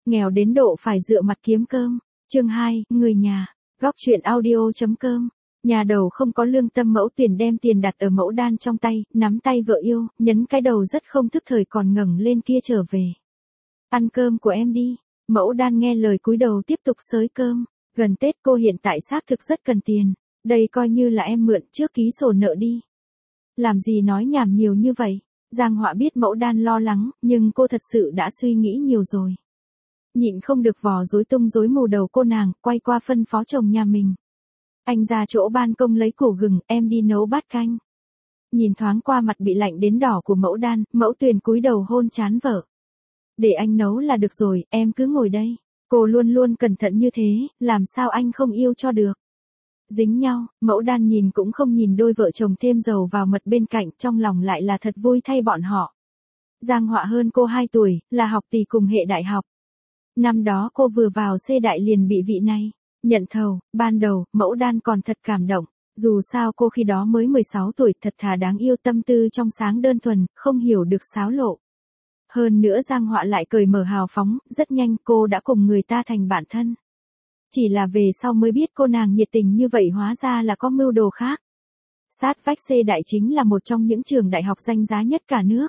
Nghèo đến độ phải dựa mặt kiếm cơm. Chương 2, người nhà. Góc chuyện audio.com. Nhà đầu không có lương tâm. Mẫu Tuyền đem tiền đặt ở Mẫu Đan trong tay, nắm tay vợ yêu, nhấn cái đầu rất không thức thời còn ngẩng lên kia trở về. Ăn cơm của em đi. Mẫu Đan nghe lời cúi đầu tiếp tục xới cơm. Gần Tết cô hiện tại xác thực rất cần tiền. Đây coi như là em mượn trước ký sổ nợ đi. Làm gì nói nhảm nhiều như vậy. Giang Họa biết Mẫu Đan lo lắng, nhưng cô thật sự đã suy nghĩ nhiều rồi. Nhịn không được vò rối tung rối mù đầu cô nàng, quay qua phân phó chồng nhà mình. Anh ra chỗ ban công lấy củ gừng, em đi nấu bát canh. Nhìn thoáng qua mặt bị lạnh đến đỏ của Mẫu Đan, Mẫu Tuyền cúi đầu hôn trán vợ. Để anh nấu là được rồi, em cứ ngồi đây. Cô luôn luôn cẩn thận như thế, làm sao anh không yêu cho được. Dính nhau, Mẫu Đan nhìn cũng không nhìn đôi vợ chồng thêm dầu vào mật bên cạnh, trong lòng lại là thật vui thay bọn họ. Giang Họa hơn cô 2 tuổi, là học tỷ cùng hệ đại học. Năm đó cô vừa vào C đại liền bị vị này nhận thầu. Ban đầu, Mẫu Đan còn thật cảm động. Dù sao cô khi đó mới 16 tuổi, thật thà đáng yêu, tâm tư trong sáng đơn thuần, không hiểu được xáo lộ. Hơn nữa Giang Họa lại cởi mở hào phóng, rất nhanh cô đã cùng người ta thành bạn thân. Chỉ là về sau mới biết cô nàng nhiệt tình như vậy hóa ra là có mưu đồ khác. Sát vách C đại chính là một trong những trường đại học danh giá nhất cả nước.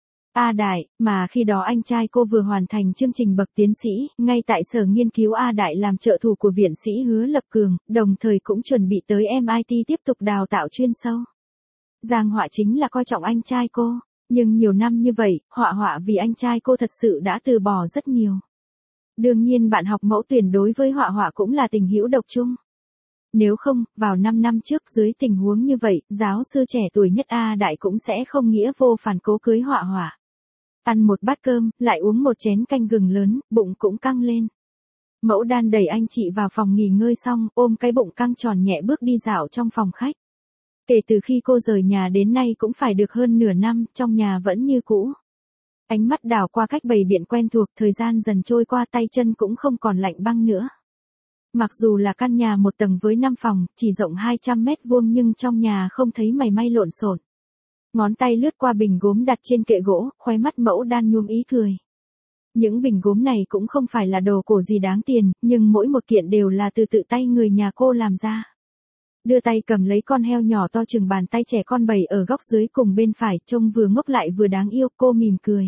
A Đại, mà khi đó anh trai cô vừa hoàn thành chương trình bậc tiến sĩ, ngay tại sở nghiên cứu A Đại làm trợ thủ của viện sĩ Hứa Lập Cường, đồng thời cũng chuẩn bị tới MIT tiếp tục đào tạo chuyên sâu. Giang Họa chính là coi trọng anh trai cô, nhưng nhiều năm như vậy, Họa vì anh trai cô thật sự đã từ bỏ rất nhiều. Đương nhiên bạn học Mẫu Tuyền đối với Họa cũng là tình hữu độc chung. Nếu không, vào 5 năm trước dưới tình huống như vậy, giáo sư trẻ tuổi nhất A Đại cũng sẽ không nghĩa vô phản cố cưới Họa. Ăn một bát cơm, lại uống một chén canh gừng lớn, bụng cũng căng lên. Mẫu Đan đẩy anh chị vào phòng nghỉ ngơi xong, ôm cái bụng căng tròn nhẹ bước đi dạo trong phòng khách. Kể từ khi cô rời nhà đến nay cũng phải được hơn nửa năm, trong nhà vẫn như cũ. Ánh mắt đảo qua cách bày biện quen thuộc, thời gian dần trôi qua, tay chân cũng không còn lạnh băng nữa. Mặc dù là căn nhà 1 tầng với 5 phòng, chỉ rộng 200 mét vuông nhưng trong nhà không thấy mảy may lộn xộn. Ngón tay lướt qua bình gốm đặt trên kệ gỗ, khóe mắt Mẫu Đan nhuốm ý cười. Những bình gốm này cũng không phải là đồ cổ gì đáng tiền, nhưng mỗi một kiện đều là từ tự tay người nhà cô làm ra. Đưa tay cầm lấy con heo nhỏ to chừng bàn tay trẻ con bày ở góc dưới cùng bên phải, trông vừa ngốc lại vừa đáng yêu, cô mỉm cười.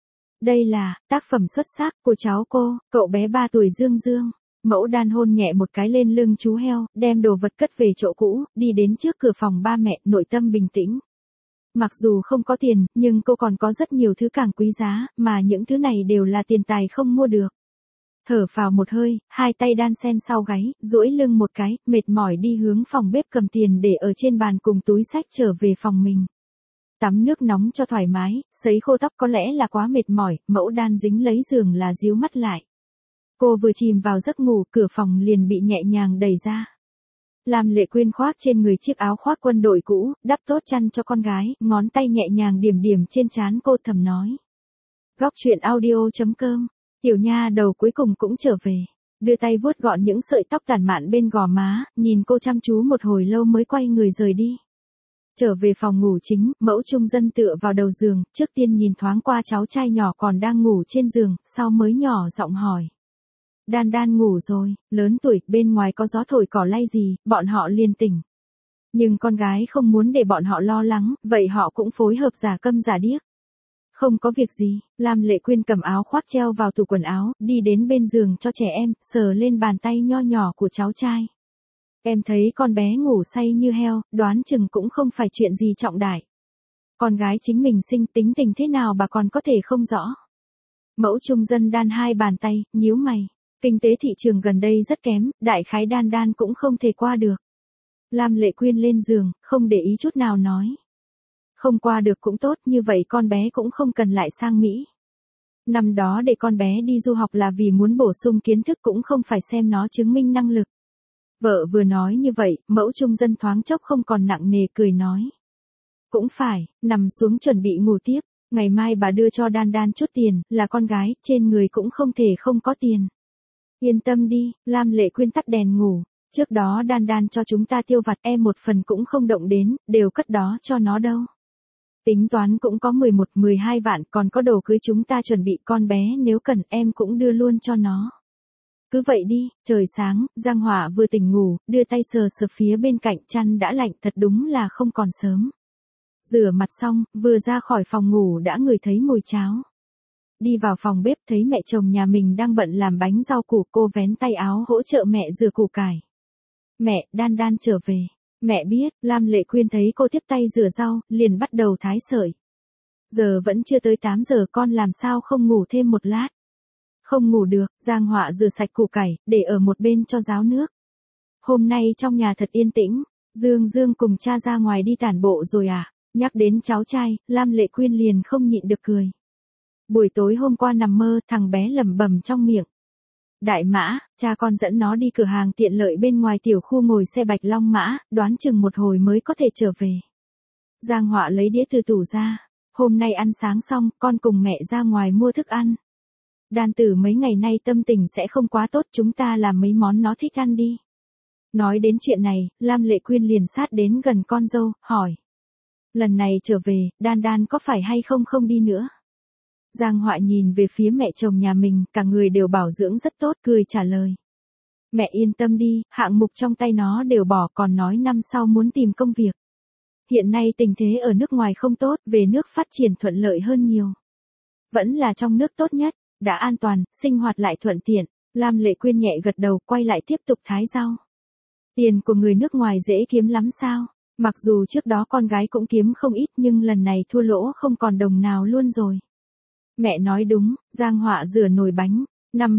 Đây là tác phẩm xuất sắc của cháu cô, cậu bé 3 tuổi Dương Dương. Mẫu Đan hôn nhẹ một cái lên lưng chú heo, đem đồ vật cất về chỗ cũ, đi đến trước cửa phòng ba mẹ, nội tâm bình tĩnh. Mặc dù không có tiền, nhưng cô còn có rất nhiều thứ càng quý giá, mà những thứ này đều là tiền tài không mua được. Thở phào một hơi, hai tay đan sen sau gáy, duỗi lưng một cái, mệt mỏi đi hướng phòng bếp cầm tiền để ở trên bàn cùng túi xách trở về phòng mình. Tắm nước nóng cho thoải mái, sấy khô tóc có lẽ là quá mệt mỏi, Mẫu Đan dính lấy giường là díu mắt lại. Cô vừa chìm vào giấc ngủ, cửa phòng liền bị nhẹ nhàng đẩy ra. Lam Lệ Quyên khoác trên người chiếc áo khoác quân đội cũ, đắp tốt chăn cho con gái, ngón tay nhẹ nhàng điểm điểm trên trán cô, thầm nói. Góc chuyện audio.com. Tiểu nha đầu cuối cùng cũng trở về. Đưa tay vuốt gọn những sợi tóc tản mạn bên gò má, nhìn cô chăm chú một hồi lâu mới quay người rời đi. Trở về phòng ngủ chính, Mẫu Trung Dân tựa vào đầu giường, trước tiên nhìn thoáng qua cháu trai nhỏ còn đang ngủ trên giường, sau mới nhỏ giọng hỏi. Đan Đan ngủ rồi, lớn tuổi, bên ngoài có gió thổi cỏ lay gì, bọn họ liền tỉnh. Nhưng con gái không muốn để bọn họ lo lắng, vậy họ cũng phối hợp giả câm giả điếc. Không có việc gì, Lam Lệ Quyên cầm áo khoác treo vào tủ quần áo, đi đến bên giường cho trẻ em, sờ lên bàn tay nho nhỏ của cháu trai. Em thấy con bé ngủ say như heo, đoán chừng cũng không phải chuyện gì trọng đại. Con gái chính mình sinh, tính tình thế nào bà còn có thể không rõ. Mẫu Trung Dân đan hai bàn tay, nhíu mày. Kinh tế thị trường gần đây rất kém, đại khái Đan Đan cũng không thể qua được. Lam Lệ Quyên lên giường, không để ý chút nào nói. Không qua được cũng tốt, như vậy con bé cũng không cần lại sang Mỹ. Năm đó để con bé đi du học là vì muốn bổ sung kiến thức, cũng không phải xem nó chứng minh năng lực. Vợ vừa nói như vậy, Mẫu Trung Dân thoáng chốc không còn nặng nề, cười nói. Cũng phải, nằm xuống chuẩn bị ngủ tiếp, ngày mai bà đưa cho Đan Đan chút tiền, là con gái, trên người cũng không thể không có tiền. Yên tâm đi, Lam Lệ Quyên tắt đèn ngủ, trước đó Đan Đan cho chúng ta tiêu vặt, em một phần cũng không động đến, đều cất đó cho nó đâu. Tính toán cũng có 11, 12 vạn, còn có đồ cưới chúng ta chuẩn bị, con bé nếu cần em cũng đưa luôn cho nó. Cứ vậy đi. Trời sáng, Giang Họa vừa tỉnh ngủ, đưa tay sờ sờ phía bên cạnh, chăn đã lạnh, thật đúng là không còn sớm. Rửa mặt xong, vừa ra khỏi phòng ngủ đã ngửi thấy mùi cháo. Đi vào phòng bếp thấy mẹ chồng nhà mình đang bận làm bánh rau củ, cô vén tay áo hỗ trợ mẹ rửa củ cải. Mẹ, Đan Đan trở về. Mẹ biết. Lam Lệ Quyên thấy cô tiếp tay rửa rau, liền bắt đầu thái sợi. Giờ vẫn chưa tới 8 giờ, con làm sao không ngủ thêm một lát? Không ngủ được. Giang Họa rửa sạch củ cải, để ở một bên cho ráo nước. Hôm nay trong nhà thật yên tĩnh. Dương Dương cùng cha ra ngoài đi tản bộ rồi à? Nhắc đến cháu trai, Lam Lệ Quyên liền không nhịn được cười. Buổi tối hôm qua nằm mơ, thằng bé lẩm bẩm trong miệng. Đại Mã, cha con dẫn nó đi cửa hàng tiện lợi bên ngoài tiểu khu ngồi xe Bạch Long Mã, đoán chừng một hồi mới có thể trở về. Giang Họa lấy đĩa từ tủ ra. Hôm nay ăn sáng xong, con cùng mẹ ra ngoài mua thức ăn. Đan Tử mấy ngày nay tâm tình sẽ không quá tốt, chúng ta làm mấy món nó thích ăn đi. Nói đến chuyện này, Lam Lệ Quyên liền sát đến gần con dâu, hỏi. Lần này trở về, Đan Đan có phải hay không đi nữa? Giang Họa nhìn về phía mẹ chồng nhà mình, cả người đều bảo dưỡng rất tốt, cười trả lời. Mẹ yên tâm đi, hạng mục trong tay nó đều bỏ, còn nói năm sau muốn tìm công việc. Hiện nay tình thế ở nước ngoài không tốt, về nước phát triển thuận lợi hơn nhiều. Vẫn là trong nước tốt nhất, đã an toàn, sinh hoạt lại thuận tiện. Lam Lệ Quyên nhẹ gật đầu, quay lại tiếp tục thái rau. Tiền của người nước ngoài dễ kiếm lắm sao? Mặc dù trước đó con gái cũng kiếm không ít, nhưng lần này thua lỗ không còn đồng nào luôn rồi. Mẹ nói đúng. Giang Họa rửa nồi bánh. Năm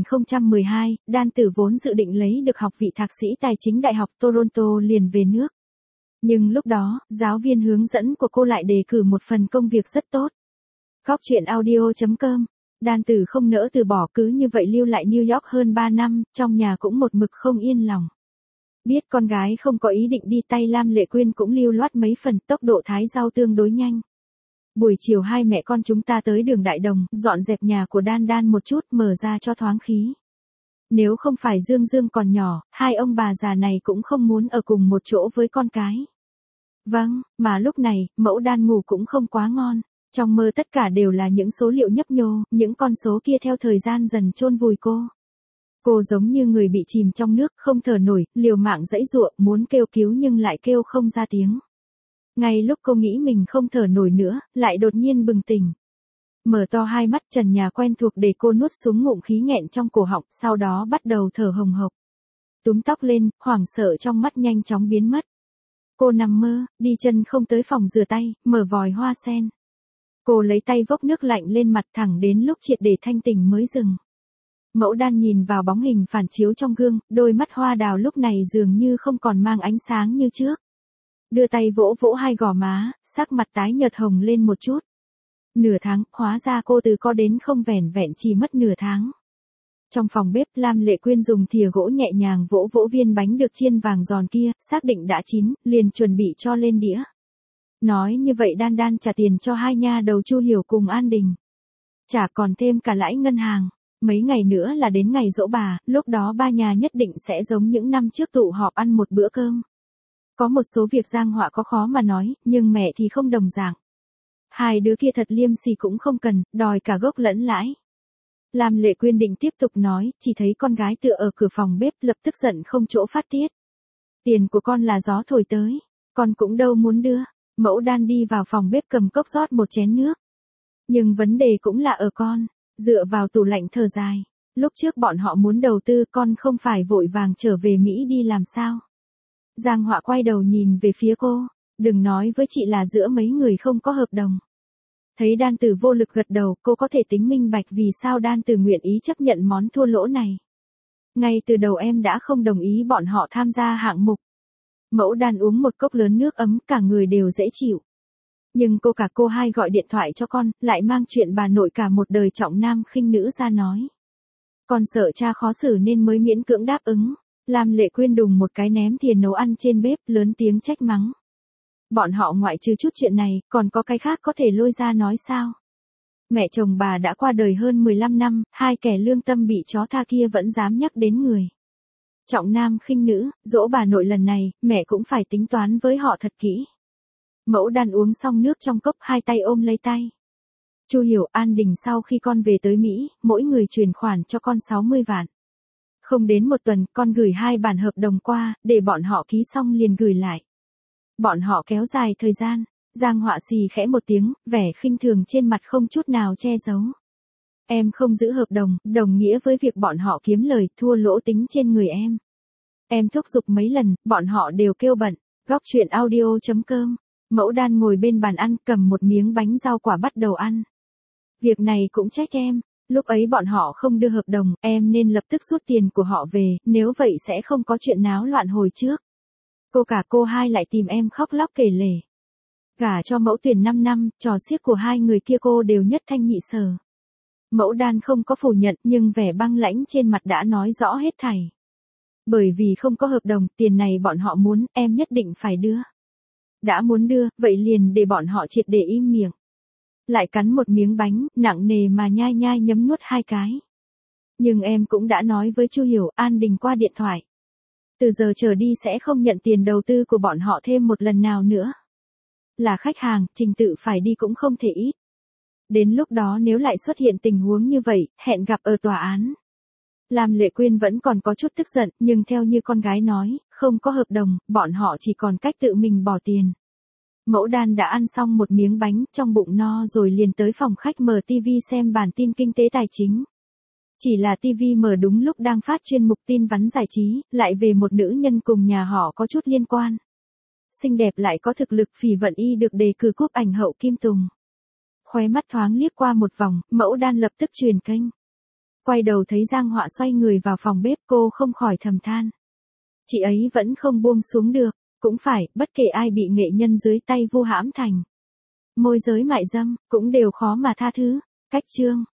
2012, Đan Tử vốn dự định lấy được học vị thạc sĩ tài chính Đại học Toronto liền về nước. Nhưng lúc đó, giáo viên hướng dẫn của cô lại đề cử một phần công việc rất tốt. Góc chuyện audio.com. Đan Tử không nỡ từ bỏ, cứ như vậy lưu lại New York hơn 3 năm, trong nhà cũng một mực không yên lòng. Biết con gái không có ý định đi, tay Lam Lệ Quyên cũng lưu loát mấy phần, tốc độ thái rau tương đối nhanh. Buổi chiều hai mẹ con chúng ta tới đường Đại Đồng, dọn dẹp nhà của Đan Đan một chút, mở ra cho thoáng khí. Nếu không phải Dương Dương còn nhỏ, hai ông bà già này cũng không muốn ở cùng một chỗ với con cái. Vâng, mà lúc này, mẫu Đan ngủ cũng không quá ngon. Trong mơ tất cả đều là những số liệu nhấp nhô, những con số kia theo thời gian dần chôn vùi cô. Cô giống như người bị chìm trong nước, không thở nổi, liều mạng giãy giụa, muốn kêu cứu nhưng lại kêu không ra tiếng. Ngay lúc cô nghĩ mình không thở nổi nữa, lại đột nhiên bừng tỉnh. Mở to hai mắt, trần nhà quen thuộc để cô nuốt xuống ngụm khí nghẹn trong cổ họng, sau đó bắt đầu thở hồng hộc. Túm tóc lên, hoảng sợ trong mắt nhanh chóng biến mất. Cô nằm mơ, đi chân không tới phòng rửa tay, mở vòi hoa sen. Cô lấy tay vốc nước lạnh lên mặt, thẳng đến lúc triệt để thanh tỉnh mới dừng. Mẫu Đan nhìn vào bóng hình phản chiếu trong gương, đôi mắt hoa đào lúc này dường như không còn mang ánh sáng như trước. Đưa tay vỗ vỗ hai gò má, sắc mặt tái nhợt hồng lên một chút. Nửa tháng, hóa ra cô từ có đến không vẻn vẹn chỉ mất nửa tháng. Trong phòng bếp, Lam Lệ Quyên dùng thìa gỗ nhẹ nhàng vỗ vỗ viên bánh được chiên vàng giòn kia, xác định đã chín, liền chuẩn bị cho lên đĩa. Nói như vậy Đan Đan trả tiền cho hai nha đầu Chu Hiểu cùng An Đình. Trả còn thêm cả lãi ngân hàng. Mấy ngày nữa là đến ngày giỗ bà, lúc đó ba nhà nhất định sẽ giống những năm trước tụ họp ăn một bữa cơm. Có một số việc Giang Họa có khó mà nói, nhưng mẹ thì không đồng dạng. Hai đứa kia thật liêm sỉ cũng không cần, đòi cả gốc lẫn lãi. Lam Lệ Quyên định tiếp tục nói, chỉ thấy con gái tựa ở cửa phòng bếp lập tức giận không chỗ phát tiết. Tiền của con là gió thổi tới, con cũng đâu muốn đưa. Mẫu Đan đi vào phòng bếp cầm cốc rót một chén nước. Nhưng vấn đề cũng là ở con, dựa vào tủ lạnh thở dài. Lúc trước bọn họ muốn đầu tư, con không phải vội vàng trở về Mỹ đi làm sao. Giang Họa quay đầu nhìn về phía cô, đừng nói với chị là giữa mấy người không có hợp đồng. Thấy Đan Tử vô lực gật đầu, cô có thể tính minh bạch vì sao Đan Tử nguyện ý chấp nhận món thua lỗ này. Ngay từ đầu em đã không đồng ý bọn họ tham gia hạng mục. Mẫu Đan uống một cốc lớn nước ấm, cả người đều dễ chịu. Nhưng cô hai gọi điện thoại cho con, lại mang chuyện bà nội cả một đời trọng nam khinh nữ ra nói. Con sợ cha khó xử nên mới miễn cưỡng đáp ứng. Lam Lệ Quyên đùng một cái ném thìa nấu ăn trên bếp, lớn tiếng trách mắng. Bọn họ ngoại trừ chút chuyện này, còn có cái khác có thể lôi ra nói sao? Mẹ chồng bà đã qua đời hơn 15 năm, hai kẻ lương tâm bị chó tha kia vẫn dám nhắc đến người. Trọng nam khinh nữ, dỗ bà nội lần này, mẹ cũng phải tính toán với họ thật kỹ. Mẫu Đan uống xong nước trong cốc, hai tay ôm lấy tay. Chu Hiểu, An Đình sau khi con về tới Mỹ, mỗi người chuyển khoản cho con 60 vạn. Không đến một tuần, con gửi 2 bản hợp đồng qua, để bọn họ ký xong liền gửi lại. Bọn họ kéo dài thời gian. Giang Họa xì khẽ một tiếng, vẻ khinh thường trên mặt không chút nào che giấu. Em không giữ hợp đồng, đồng nghĩa với việc bọn họ kiếm lời, thua lỗ tính trên người em. Em thúc giục mấy lần, bọn họ đều kêu bận. Góc chuyện audio.com. Mẫu Đan ngồi bên bàn ăn, cầm một miếng bánh rau quả bắt đầu ăn. Việc này cũng trách em. Lúc ấy bọn họ không đưa hợp đồng, em nên lập tức rút tiền của họ về, nếu vậy sẽ không có chuyện náo loạn hồi trước. Cô cả cô hai lại tìm em khóc lóc kể lể. Gả cho Mẫu Tuyền 5 năm, trò xiếc của hai người kia cô đều nhất thanh nhị sở. Mẫu Đan không có phủ nhận, nhưng vẻ băng lãnh trên mặt đã nói rõ hết thảy. Bởi vì không có hợp đồng, tiền này bọn họ muốn, em nhất định phải đưa. Đã muốn đưa, vậy liền để bọn họ triệt để im miệng. Lại cắn một miếng bánh, nặng nề mà nhai nhai nhấm nuốt 2 cái. Nhưng em cũng đã nói với Chu Hiểu, An Đình qua điện thoại. Từ giờ trở đi sẽ không nhận tiền đầu tư của bọn họ thêm một lần nào nữa. Là khách hàng, trình tự phải đi cũng không thể ít. Đến lúc đó nếu lại xuất hiện tình huống như vậy, hẹn gặp ở tòa án. Lam Lệ Quyên vẫn còn có chút tức giận, nhưng theo như con gái nói, không có hợp đồng, bọn họ chỉ còn cách tự mình bỏ tiền. Mẫu Đan đã ăn xong một miếng bánh, trong bụng no rồi liền tới phòng khách mở TV xem bản tin kinh tế tài chính. Chỉ là TV mở đúng lúc đang phát chuyên mục tin vắn giải trí, lại về một nữ nhân cùng nhà họ có chút liên quan. Xinh đẹp lại có thực lực, Phỉ Vận Y được đề cử cúp ảnh hậu Kim Tùng. Khóe mắt thoáng liếc qua một vòng, Mẫu Đan lập tức truyền kênh. Quay đầu thấy Giang Họa xoay người vào phòng bếp, cô không khỏi thầm than. Chị ấy vẫn không buông xuống được, cũng phải, bất kể ai bị nghệ nhân dưới tay vu hãm thành môi giới mại dâm, cũng đều khó mà tha thứ. Cách chương